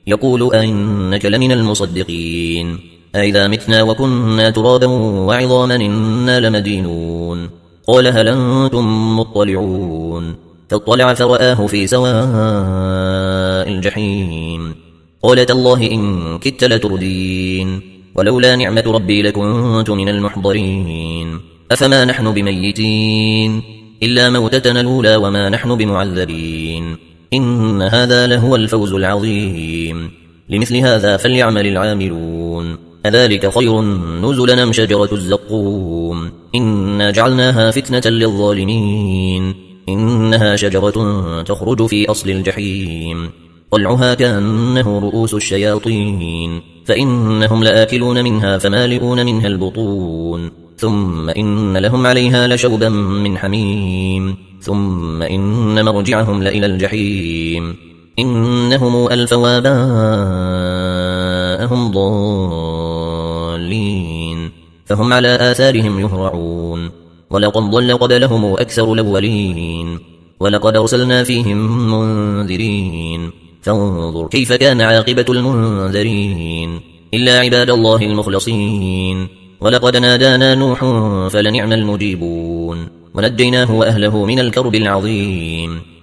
يقول أئنك لمن المصدقين أئذا متنا وكنا ترابا وعظاما إنا لمدينون قال هل أنتم مطلعون فاطلع فرآه في سواء الجحيم قال تالله إن كدت لتردين ولولا نعمة ربي لكنت من المحضرين أفما نحن بميتين إلا موتتنا الأولى وما نحن بمعذبين إن هذا لهو الفوز العظيم لمثل هذا فليعمل العاملون أذلك خير نزلا أم شجرة الزقوم إنا جعلناها فتنة للظالمين إنها شجرة تخرج في أصل الجحيم طلعها كأنه رؤوس الشياطين فإنهم لآكلون منها فمالئون منها البطون ثم إن لهم عليها لشوبا من حميم ثم إن مرجعهم لإلى الجحيم إنهم ألفوا آباءهم ضالين فهم على آثارهم يهرعون ولقد ضل قبلهم أكثر الأولين ولقد أرسلنا فيهم منذرين فانظر كيف كان عاقبة المنذرين إلا عباد الله المخلصين ولقد نادانا نوح فلنعم المجيبون ونجيناه وأهله من الكرب العظيم